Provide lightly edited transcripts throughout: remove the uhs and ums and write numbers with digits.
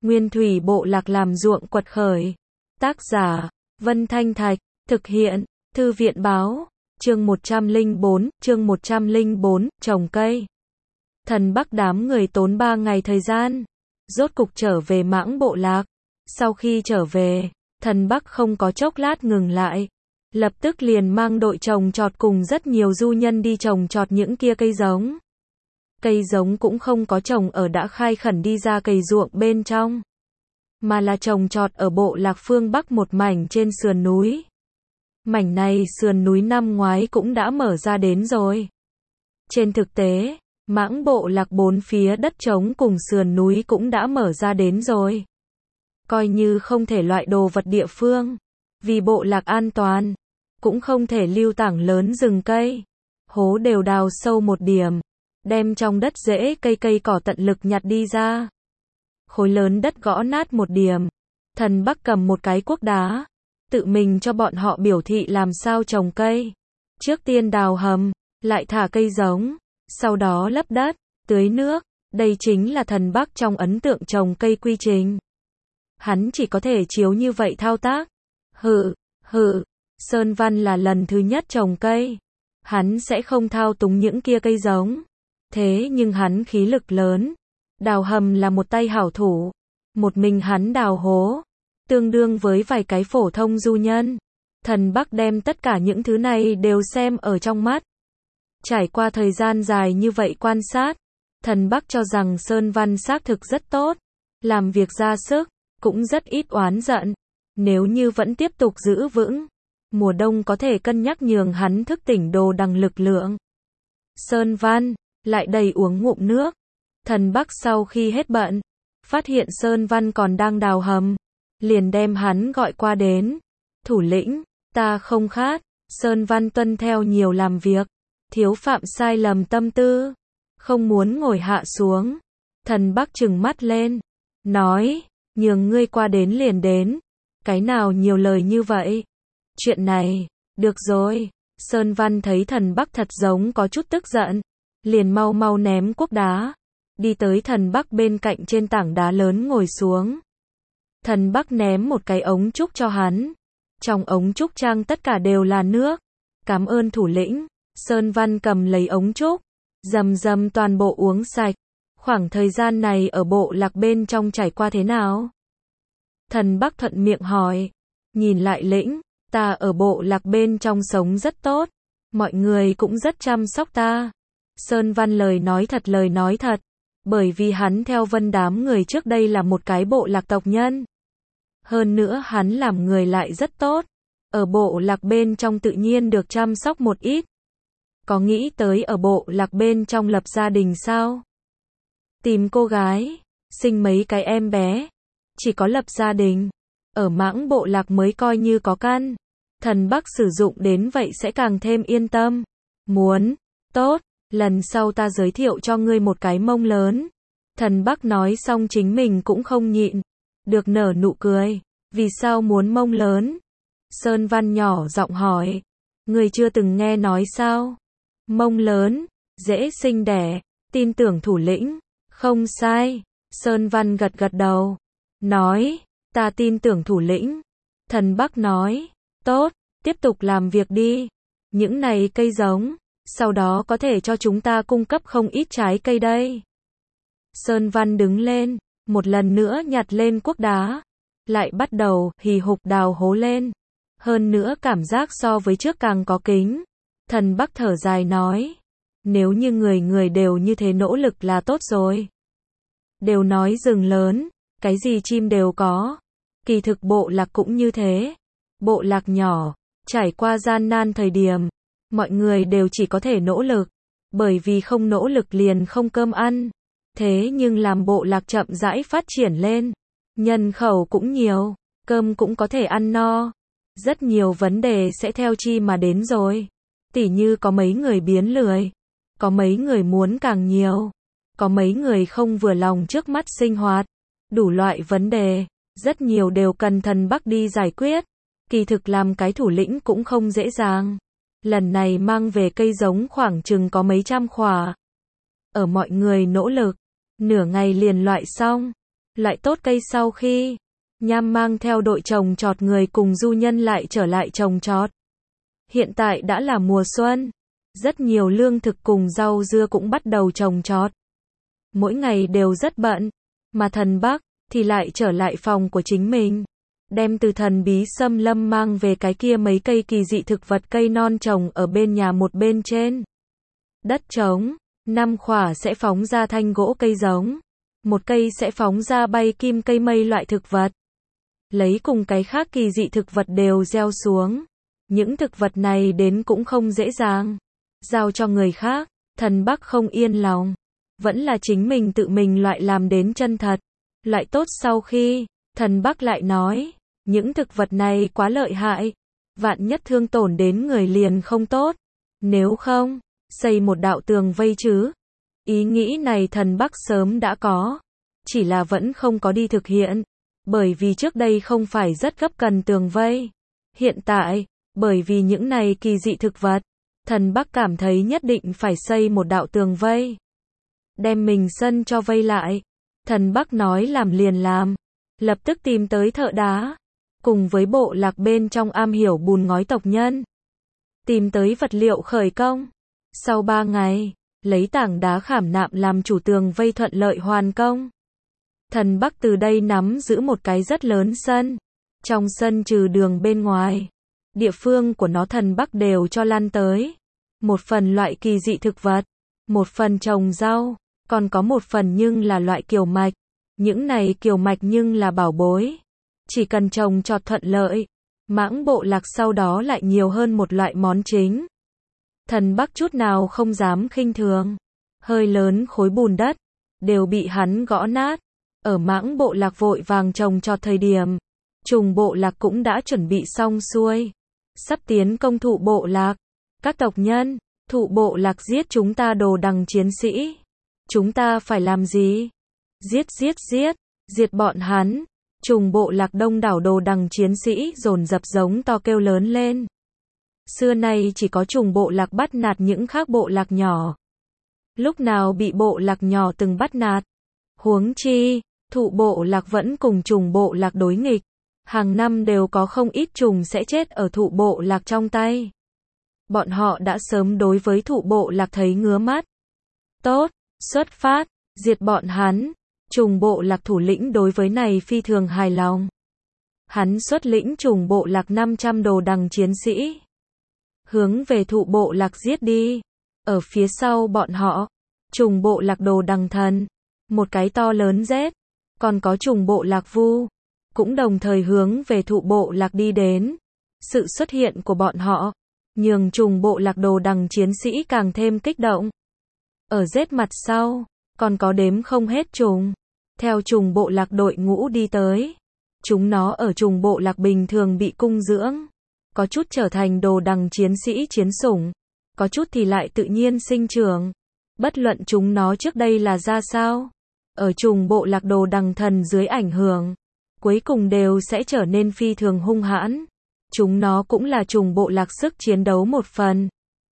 Nguyên thủy bộ lạc làm ruộng quật khởi. Tác giả, Vân Thanh Thạch, thực hiện, Thư viện Báo, chương 104, trồng cây. Thần Bắc đám người tốn 3 ngày thời gian, rốt cục trở về Mãng bộ lạc. Sau khi trở về, Thần Bắc không có chốc lát ngừng lại, lập tức liền mang đội trồng trọt cùng rất nhiều du nhân đi trồng trọt những kia cây giống. Cây giống cũng không có trồng ở đã khai khẩn đi ra cày ruộng bên trong, mà là trồng trọt ở bộ lạc phương Bắc một mảnh trên sườn núi. Mảnh này sườn núi năm ngoái cũng đã mở ra đến rồi. Trên thực tế, Mãng bộ lạc bốn phía đất trống cùng sườn núi cũng đã mở ra đến rồi. Coi như không thể loại đồ vật địa phương, vì bộ lạc an toàn, cũng không thể lưu tảng lớn rừng cây. Hố đều đào sâu một điểm, đem trong đất rễ cây cỏ tận lực nhặt đi ra. Khối lớn đất gõ nát một điểm, Thần Bắc cầm một cái cuốc đá, tự mình cho bọn họ biểu thị làm sao trồng cây. Trước tiên đào hầm, lại thả cây giống, sau đó lấp đất, tưới nước, đây chính là Thần Bắc trong ấn tượng trồng cây quy trình. Hắn chỉ có thể chiếu như vậy thao tác. Sơn Văn là lần thứ nhất trồng cây, hắn sẽ không thao túng những kia cây giống. Thế nhưng hắn khí lực lớn, đào hầm là một tay hảo thủ, một mình hắn đào hố, tương đương với vài cái phổ thông du nhân. Thần Bắc đem tất cả những thứ này đều xem ở trong mắt. Trải qua thời gian dài như vậy quan sát, Thần Bắc cho rằng Sơn Văn xác thực rất tốt, làm việc ra sức, cũng rất ít oán giận. Nếu như vẫn tiếp tục giữ vững, mùa đông có thể cân nhắc nhường hắn thức tỉnh đồ đằng lực lượng. Sơn Văn lại đầy uống ngụm nước. Thần Bắc sau khi hết bận, phát hiện Sơn Văn còn đang đào hầm, liền đem hắn gọi qua đến. Thủ lĩnh, ta không khát. Sơn Văn tuân theo nhiều làm việc, thiếu phạm sai lầm tâm tư, không muốn ngồi hạ xuống. Thần Bắc trừng mắt lên, nói, nhường ngươi qua đến liền đến, cái nào nhiều lời như vậy. Chuyện này, được rồi. Sơn Văn thấy Thần Bắc thật giống có chút tức giận, liền mau mau ném cuốc đá, đi tới Thần Bắc bên cạnh trên tảng đá lớn ngồi xuống. Thần Bắc ném một cái ống trúc cho hắn, trong ống trúc trang tất cả đều là nước. Cảm ơn thủ lĩnh. Sơn Văn cầm lấy ống trúc, rầm rầm toàn bộ uống sạch. Khoảng thời gian này ở bộ lạc bên trong trải qua thế nào? Thần Bắc thuận miệng hỏi. Nhìn lại lĩnh, ta ở bộ lạc bên trong sống rất tốt, mọi người cũng rất chăm sóc ta. Sơn Văn lời nói thật, bởi vì hắn theo Vân đám người trước đây là một cái bộ lạc tộc nhân. Hơn nữa hắn làm người lại rất tốt, ở bộ lạc bên trong tự nhiên được chăm sóc một ít. Có nghĩ tới ở bộ lạc bên trong lập gia đình sao? Tìm cô gái, sinh mấy cái em bé, chỉ có lập gia đình, ở Mãng bộ lạc mới coi như có căn. Thần Bắc sử dụng đến vậy sẽ càng thêm yên tâm. Muốn, tốt, lần sau ta giới thiệu cho ngươi một cái mông lớn. Thần Bắc nói xong chính mình cũng không nhịn được nở nụ cười. Vì sao muốn mông lớn? Sơn Văn nhỏ giọng hỏi. Ngươi chưa từng nghe nói sao? Mông lớn, dễ sinh đẻ, tin tưởng thủ lĩnh. Không sai. Sơn Văn gật gật đầu, nói, ta tin tưởng thủ lĩnh. Thần Bắc nói, tốt, tiếp tục làm việc đi. Những này cây giống, sau đó có thể cho chúng ta cung cấp không ít trái cây đây. Sơn Văn đứng lên, một lần nữa nhặt lên cuốc đá, lại bắt đầu hì hục đào hố lên. Hơn nữa cảm giác so với trước càng có kính. Thần Bắc thở dài nói, nếu như người đều như thế nỗ lực là tốt rồi. Đều nói rừng lớn, cái gì chim đều có. Kỳ thực bộ lạc cũng như thế. Bộ lạc nhỏ, trải qua gian nan thời điểm, mọi người đều chỉ có thể nỗ lực, bởi vì không nỗ lực liền không cơm ăn. Thế nhưng làm bộ lạc chậm rãi phát triển lên, nhân khẩu cũng nhiều, cơm cũng có thể ăn no. Rất nhiều vấn đề sẽ theo chi mà đến rồi. Tỉ như có mấy người biến lười, có mấy người muốn càng nhiều, có mấy người không vừa lòng trước mắt sinh hoạt. Đủ loại vấn đề, rất nhiều đều cần Thần Bắc đi giải quyết. Kỳ thực làm cái thủ lĩnh cũng không dễ dàng. Lần này mang về cây giống khoảng chừng có mấy trăm khỏa. Ở mọi người nỗ lực, nửa ngày liền loại xong. Loại tốt cây sau khi Nham mang theo đội trồng trọt người cùng du nhân lại trở lại trồng trọt. Hiện tại đã là mùa xuân, rất nhiều lương thực cùng rau dưa cũng bắt đầu trồng trọt. Mỗi ngày đều rất bận, mà thần Bắc thì lại trở lại phòng của chính mình, đem từ thần bí xâm lâm mang về cái kia mấy cây kỳ dị thực vật cây non trồng ở bên nhà một bên trên đất trống, 5 khỏa sẽ phóng ra thanh gỗ cây giống, một cây sẽ phóng ra bay kim cây mây loại thực vật. Lấy cùng cái khác kỳ dị thực vật đều gieo xuống. Những thực vật này đến cũng không dễ dàng giao cho người khác, thần Bắc không yên lòng, vẫn là chính mình tự mình loại làm đến chân thật, loại tốt sau khi, thần Bắc lại nói, những thực vật này quá lợi hại, vạn nhất thương tổn đến người liền không tốt, nếu không, xây một đạo tường vây chứ. Ý nghĩ này thần Bắc sớm đã có, chỉ là vẫn không có đi thực hiện, bởi vì trước đây không phải rất gấp cần tường vây. Hiện tại, bởi vì những này kỳ dị thực vật, thần Bắc cảm thấy nhất định phải xây một đạo tường vây, đem mình sân cho vây lại. Thần Bắc nói làm liền làm, lập tức tìm tới thợ đá, cùng với bộ lạc bên trong am hiểu bùn ngói tộc nhân, tìm tới vật liệu khởi công. Sau 3 ngày, lấy tảng đá khảm nạm làm chủ tường vây thuận lợi hoàn công. Thần Bắc từ đây nắm giữ một cái rất lớn sân, trong sân trừ đường bên ngoài, địa phương của nó thần Bắc đều cho lăn tới. Một phần loại kỳ dị thực vật, một phần trồng rau, còn có một phần nhưng là loại kiều mạch. Những này kiều mạch nhưng là bảo bối. Chỉ cần trồng trọt thuận lợi, mãng bộ lạc sau đó lại nhiều hơn một loại món chính. Thần Bắc chút nào không dám khinh thường. Hơi lớn khối bùn đất, đều bị hắn gõ nát. Ở mãng bộ lạc vội vàng trồng trọt thời điểm, trùng bộ lạc cũng đã chuẩn bị xong xuôi. Sắp tiến công thụ bộ lạc. Các tộc nhân, thụ bộ lạc giết chúng ta đồ đằng chiến sĩ. Chúng ta phải làm gì? Giết giết giết, diệt bọn hắn. Trùng bộ lạc đông đảo đồ đằng chiến sĩ dồn dập giống to kêu lớn lên. Xưa nay chỉ có trùng bộ lạc bắt nạt những khác bộ lạc nhỏ. Lúc nào bị bộ lạc nhỏ từng bắt nạt. Huống chi, thụ bộ lạc vẫn cùng trùng bộ lạc đối nghịch. Hàng năm đều có không ít trùng sẽ chết ở thụ bộ lạc trong tay. Bọn họ đã sớm đối với thụ bộ lạc thấy ngứa mắt. Tốt, xuất phát, diệt bọn hắn. Trùng bộ lạc thủ lĩnh đối với này phi thường hài lòng. Hắn xuất lĩnh trùng bộ lạc 500 đồ đằng chiến sĩ, hướng về thụ bộ lạc giết đi. Ở phía sau bọn họ, trùng bộ lạc đồ đằng thần, một cái to lớn rết, còn có trùng bộ lạc vu, cũng đồng thời hướng về thụ bộ lạc đi đến. Sự xuất hiện của bọn họ, nhường trùng bộ lạc đồ đằng chiến sĩ càng thêm kích động. Ở rết mặt sau, còn có đếm không hết trùng, theo trùng bộ lạc đội ngũ đi tới. Chúng nó ở trùng bộ lạc bình thường bị cung dưỡng, có chút trở thành đồ đằng chiến sĩ chiến sủng, có chút thì lại tự nhiên sinh trưởng. Bất luận chúng nó trước đây là ra sao, ở trùng bộ lạc đồ đằng thần dưới ảnh hưởng, cuối cùng đều sẽ trở nên phi thường hung hãn. Chúng nó cũng là trùng bộ lạc sức chiến đấu một phần.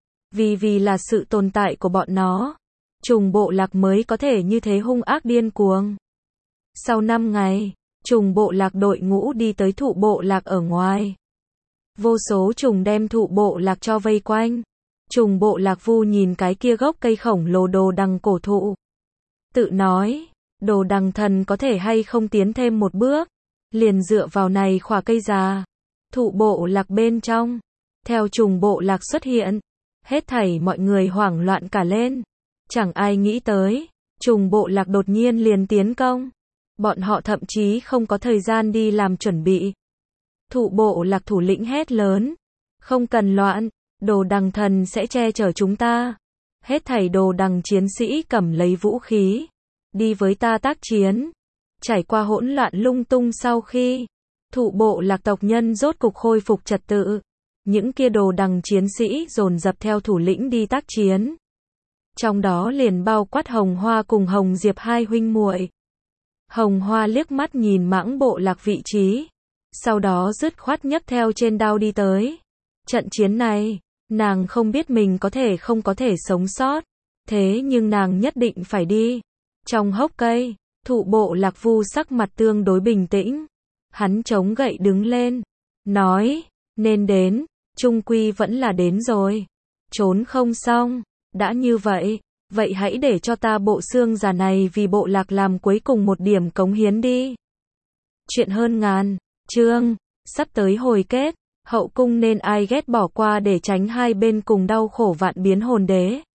Vì là sự tồn tại của bọn nó, trùng bộ lạc mới có thể như thế hung ác điên cuồng. Sau 5 ngày, trùng bộ lạc đội ngũ đi tới thụ bộ lạc ở ngoài. Vô số trùng đem thụ bộ lạc cho vây quanh. Trùng bộ lạc vu nhìn cái kia gốc cây khổng lồ đồ đằng cổ thụ, tự nói, đồ đằng thần có thể hay không tiến thêm một bước, liền dựa vào này khỏa cây già. Thụ bộ lạc bên trong, theo trùng bộ lạc xuất hiện, hết thảy mọi người hoảng loạn cả lên. Chẳng ai nghĩ tới, trùng bộ lạc đột nhiên liền tiến công. Bọn họ thậm chí không có thời gian đi làm chuẩn bị. Thụ bộ lạc thủ lĩnh hét lớn, không cần loạn, đồ đằng thần sẽ che chở chúng ta. Hết thảy đồ đằng chiến sĩ cầm lấy vũ khí, đi với ta tác chiến. Trải qua hỗn loạn lung tung sau khi, thụ bộ lạc tộc nhân rốt cục khôi phục trật tự. Những kia đồ đằng chiến sĩ dồn dập theo thủ lĩnh đi tác chiến. Trong đó liền bao quát Hồng Hoa cùng Hồng Diệp hai huynh muội. Hồng Hoa liếc mắt nhìn mãng bộ lạc vị trí, sau đó dứt khoát nhấc theo trên đao đi tới. Trận chiến này, nàng không biết mình không có thể sống sót, thế nhưng nàng nhất định phải đi. Trong hốc cây, Thụ bộ lạc Vu sắc mặt tương đối bình tĩnh. Hắn chống gậy đứng lên. Nói, nên đến, chung quy vẫn là đến rồi. Trốn không xong. Đã như vậy, vậy hãy để cho ta bộ xương già này vì bộ lạc làm cuối cùng một điểm cống hiến đi. Chuyện hơn ngàn chương, sắp tới hồi kết, hậu cung nên ai ghét bỏ qua để tránh hai bên cùng đau khổ vạn biến hồn đế.